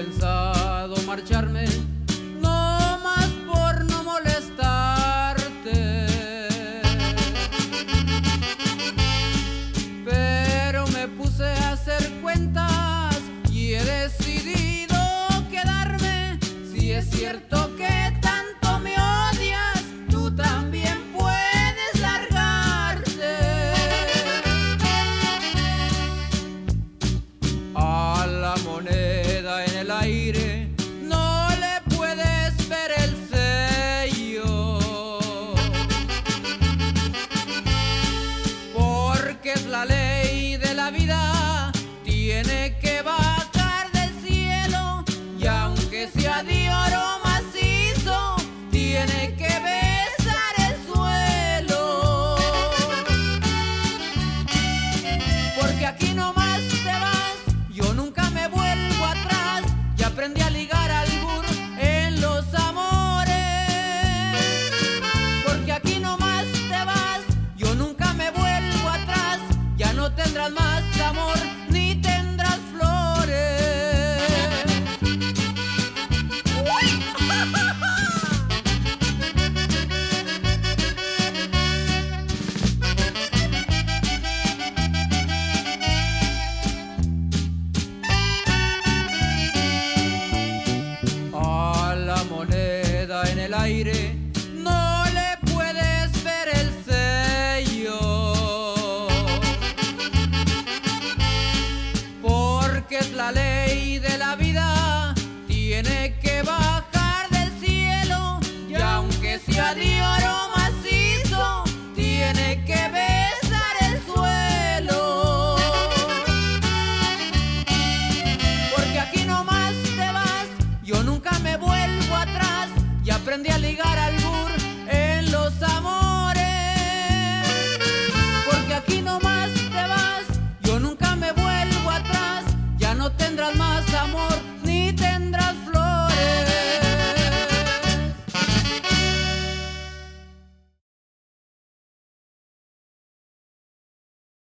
pensado marcharme, no más por no molestarte, pero me puse a hacer cuentas y he decidido quedarme. Si es cierto que tanto me odias, tú también puedes largarte. A la moneda en el aire no le puedes ver el sello, porque es la ley de la vida, tiene que bajar del cielo, y aunque sea de oro macizo, tiene que besar el suelo. Porque aquí nomás te vas, yo nunca me vuelvo atrás, ya aprendí a ligar albur en los amores. Porque aquí nomás te vas, yo nunca me vuelvo atrás, ya no tendrás más amor ni tendrás flores. ¡Uy! A la moneda en el aire no le puedes ver el sello, porque es la ley de la vida, tiene que bajar del cielo, y aunque sea de oro macizo, tiene que besar el suelo. Porque aquí nomás te vas, yo nunca me vuelvo atrás, ya aprendí a ligar albur en los amores. Porque aquí nomás te vas, yo nunca me vuelvo atrás, ya no tendrás más amor ni tendrás flor.